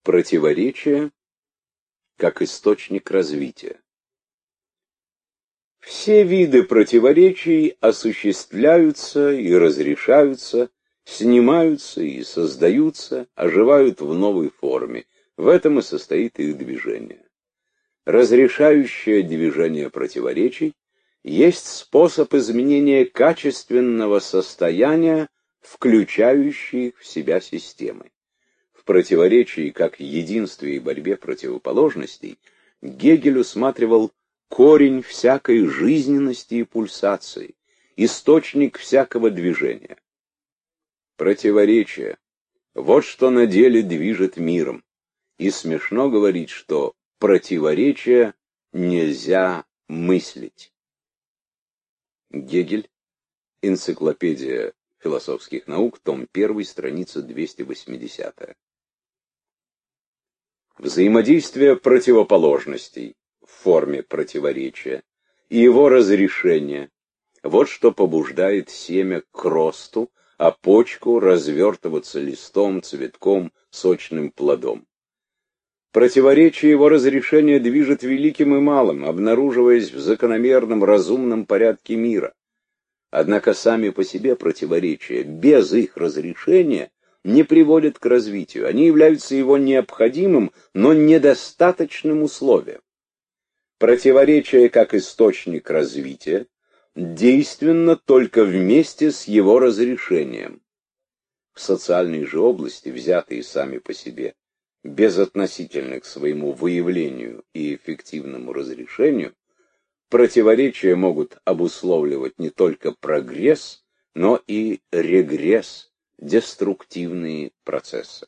Противоречие как источник развития. Все виды противоречий осуществляются и разрешаются, снимаются и создаются, оживают в новой форме. В этом и состоит их движение. Разрешающее движение противоречий есть способ изменения качественного состояния, включающий в себя системы. В противоречии как единстве и борьбе противоположностей Гегель усматривал корень всякой жизненности и пульсации, источник всякого движения. Противоречие — вот что на деле движет миром, и смешно говорить, что противоречие нельзя мыслить. Гегель, Энциклопедия философских наук, том 1, страница 280. Взаимодействие противоположностей в форме противоречия и его разрешение — вот что побуждает семя к росту, а почку развертываться листом, цветком, сочным плодом. Противоречие его разрешения движет великим и малым, обнаруживаясь в закономерном разумном порядке мира. Однако сами по себе противоречия без их разрешения не приводят к развитию, они являются его необходимым, но недостаточным условием. Противоречие как источник развития действенно только вместе с его разрешением. В социальной же области, взятые сами по себе, безотносительно к своему выявлению и эффективному разрешению, противоречия могут обусловливать не только прогресс, но и регресс, деструктивные процессы.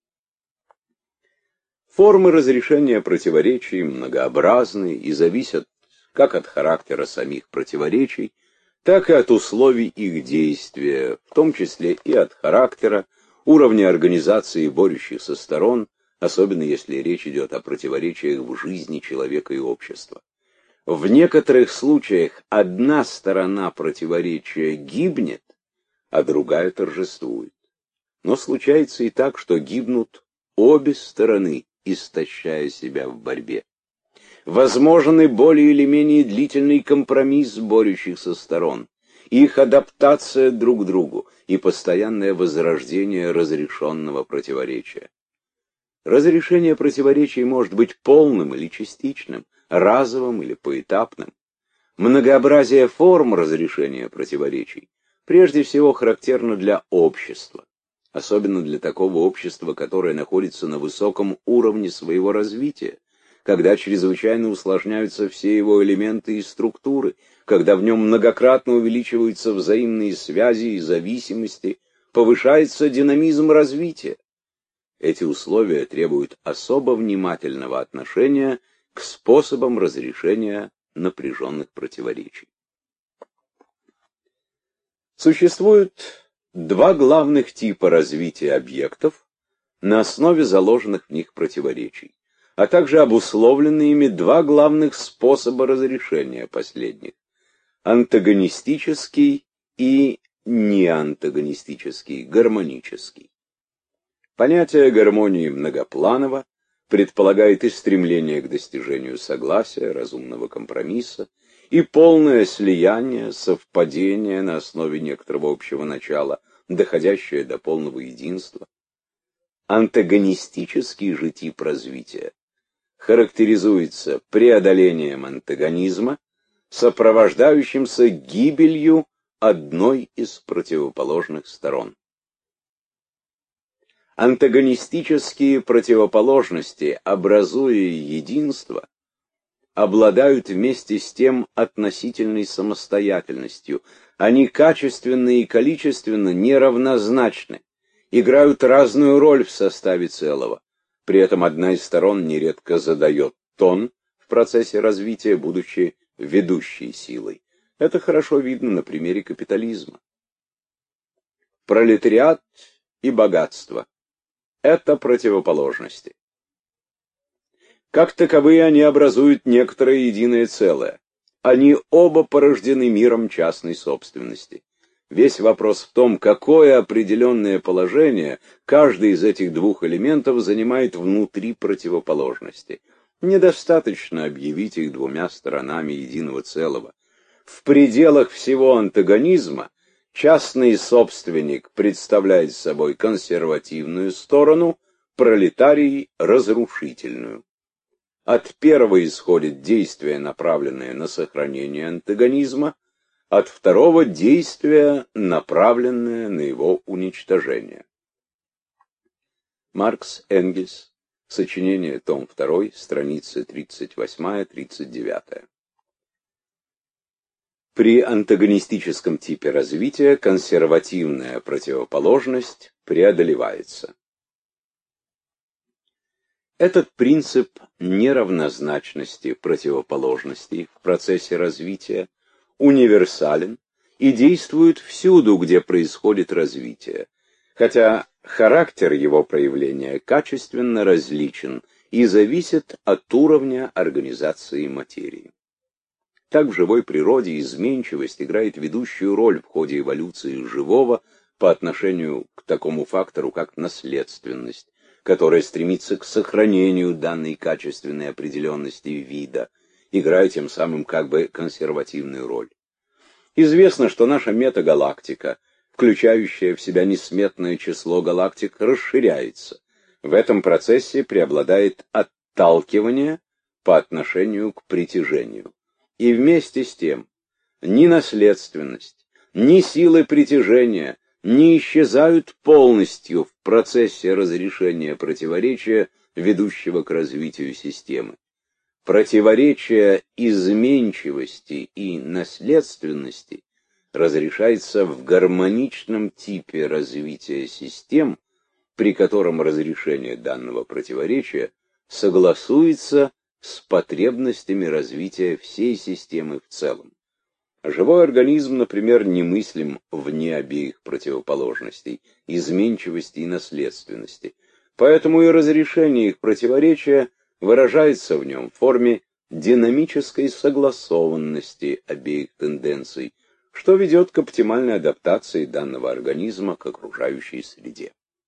Формы разрешения противоречий многообразны и зависят как от характера самих противоречий, так и от условий их действия, в том числе и от характера, уровня организации борющихся сторон, особенно если речь идет о противоречиях в жизни человека и общества. В некоторых случаях одна сторона противоречия гибнет, а другая торжествует. Но случается и так, что гибнут обе стороны, истощая себя в борьбе. Возможен и более или менее длительный компромисс борющихся сторон, их адаптация друг к другу и постоянное возрождение разрешенного противоречия. Разрешение противоречий может быть полным или частичным, разовым или поэтапным. Многообразие форм разрешения противоречий прежде всего характерно для общества, особенно для такого общества, которое находится на высоком уровне своего развития, когда чрезвычайно усложняются все его элементы и структуры, когда в нем многократно увеличиваются взаимные связи и зависимости, повышается динамизм развития. Эти условия требуют особо внимательного отношения к способам разрешения напряженных противоречий. Существует два главных типа развития объектов на основе заложенных в них противоречий, а также обусловлены ими два главных способа разрешения последних – антагонистический и неантагонистический, гармонический. Понятие гармонии многопланово, предполагает и стремление к достижению согласия, разумного компромисса, и полное слияние, совпадение на основе некоторого общего начала, доходящее до полного единства. Антагонистический же тип развития характеризуется преодолением антагонизма, сопровождающимся гибелью одной из противоположных сторон. Антагонистические противоположности, образуя единство, обладают вместе с тем относительной самостоятельностью. Они качественно и количественно неравнозначны, играют разную роль в составе целого. При этом одна из сторон нередко задает тон в процессе развития, будучи ведущей силой. Это хорошо видно на примере капитализма. Пролетариат и богатство – это противоположности. Как таковые они образуют некоторое единое целое. Они оба порождены миром частной собственности. Весь вопрос в том, какое определенное положение каждый из этих двух элементов занимает внутри противоположности. Недостаточно объявить их двумя сторонами единого целого. В пределах всего антагонизма частный собственник представляет собой консервативную сторону, пролетарий — разрушительную. От первого исходит действие, направленное на сохранение антагонизма, от второго — действие, направленное на его уничтожение. Маркс, Энгельс, сочинение, том 2, страницы 38-39. При антагонистическом типе развития консервативная противоположность преодолевается. Этот принцип неравнозначности противоположностей в процессе развития универсален и действует всюду, где происходит развитие, хотя характер его проявления качественно различен и зависит от уровня организации материи. Так в живой природе изменчивость играет ведущую роль в ходе эволюции живого по отношению к такому фактору, как наследственность, которая стремится к сохранению данной качественной определенности вида, играя тем самым как бы консервативную роль. Известно, что наша метагалактика, включающая в себя несметное число галактик, расширяется. В этом процессе преобладает отталкивание по отношению к притяжению. И вместе с тем ни наследственность, ни силы притяжения не исчезают полностью в процессе разрешения противоречия, ведущего к развитию системы. Противоречие изменчивости и наследственности разрешается в гармоничном типе развития систем, при котором разрешение данного противоречия согласуется с потребностями развития всей системы в целом. Живой организм, например, немыслим вне обеих противоположностей, изменчивости и наследственности, поэтому и разрешение их противоречия выражается в нем в форме динамической согласованности обеих тенденций, что ведет к оптимальной адаптации данного организма к окружающей среде.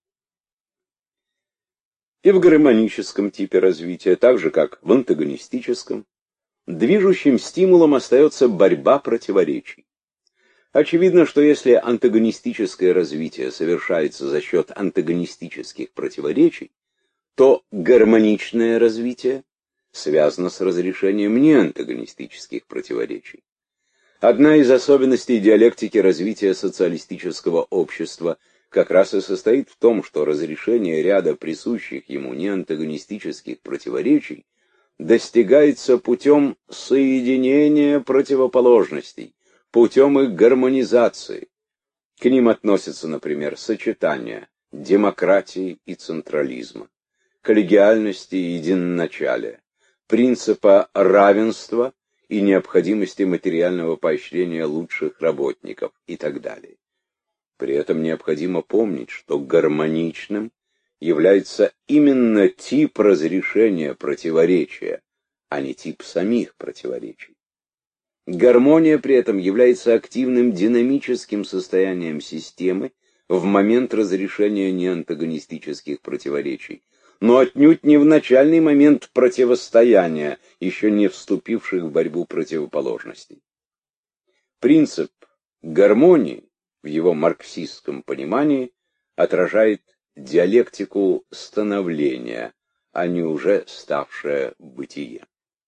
И в гармоническом типе развития, так же как в антагонистическом, движущим стимулом остается борьба противоречий. Очевидно, что если антагонистическое развитие совершается за счет антагонистических противоречий, то гармоничное развитие связано с разрешением неантагонистических противоречий. Одна из особенностей диалектики развития социалистического общества как раз и состоит в том, что разрешение ряда присущих ему неантагонистических противоречий достигается путем соединения противоположностей, путем их гармонизации. К ним относятся, например, сочетание демократии и централизма, коллегиальности и единоначалия, принципа равенства и необходимости материального поощрения лучших работников и так далее. При этом необходимо помнить, что гармоничным является именно тип разрешения противоречия, а не тип самих противоречий. Гармония при этом является активным динамическим состоянием системы в момент разрешения неантагонистических противоречий, но отнюдь не в начальный момент противостояния, еще не вступивших в борьбу противоположностей. Принцип гармонии в его марксистском понимании отражает диалектику становления, а не уже ставшее бытие.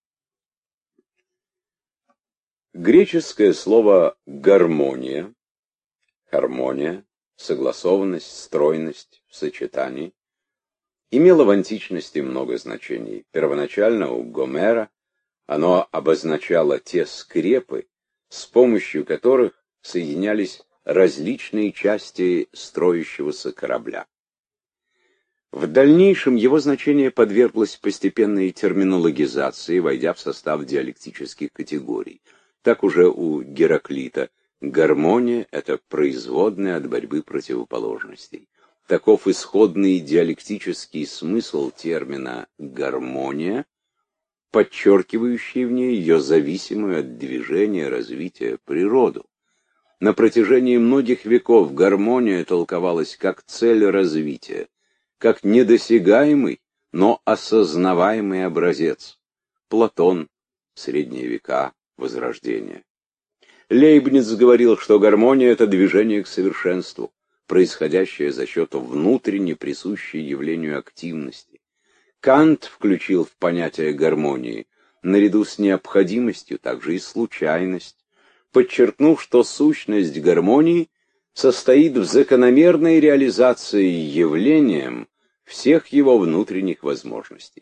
Греческое слово «гармония», хармония, согласованность, стройность в сочетании, имело в античности много значений. Первоначально у Гомера оно обозначало те скрепы, с помощью которых соединялись различные части строящегося корабля. В дальнейшем его значение подверглось постепенной терминологизации, войдя в состав диалектических категорий. Так уже у Гераклита гармония — это производная от борьбы противоположностей. Таков исходный диалектический смысл термина «гармония», подчеркивающий в ней ее зависимую от движения развития природу. На протяжении многих веков гармония толковалась как цель развития, как недосягаемый, но осознаваемый образец. Платон, Средние века, Возрождение. Лейбниц говорил, что гармония — это движение к совершенству, происходящее за счет внутренне присущей явлению активности. Кант включил в понятие гармонии, наряду с необходимостью, также и случайность, подчеркнув, что сущность гармонии состоит в закономерной реализации явлением всех его внутренних возможностей.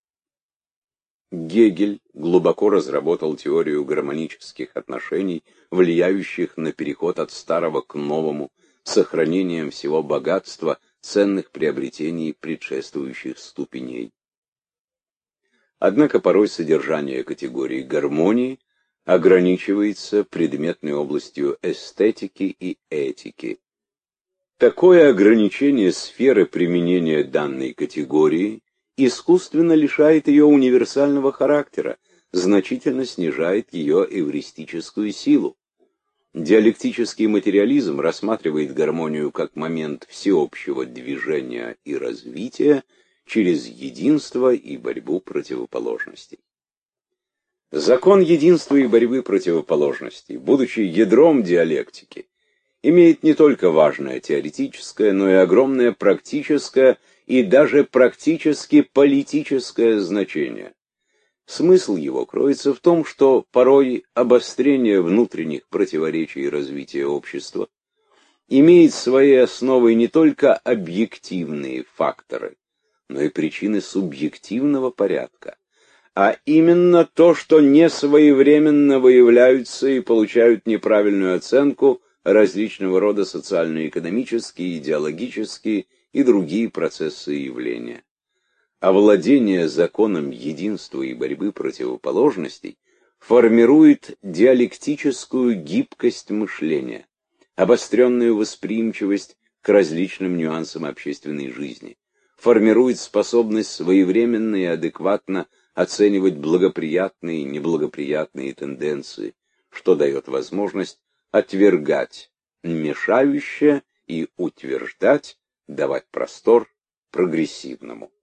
Гегель глубоко разработал теорию гармонических отношений, влияющих на переход от старого к новому, сохранением всего богатства ценных приобретений предшествующих ступеней. Однако порой содержание категории гармонии ограничивается предметной областью эстетики и этики. Такое ограничение сферы применения данной категории искусственно лишает ее универсального характера, значительно снижает ее эвристическую силу. Диалектический материализм рассматривает гармонию как момент всеобщего движения и развития через единство и борьбу противоположностей. Закон единства и борьбы противоположностей, будучи ядром диалектики, имеет не только важное теоретическое, но и огромное практическое и даже практически политическое значение. Смысл его кроется в том, что порой обострение внутренних противоречий и развития общества имеет своей основой не только объективные факторы, но и причины субъективного порядка, а именно то, что несвоевременно выявляются и получают неправильную оценку различного рода социально-экономические, идеологические и другие процессы и явления. Овладение законом единства и борьбы противоположностей формирует диалектическую гибкость мышления, обостренную восприимчивость к различным нюансам общественной жизни, формирует способность своевременно и адекватно оценивать благоприятные и неблагоприятные тенденции, что дает возможность отвергать мешающее и утверждать, давать простор прогрессивному.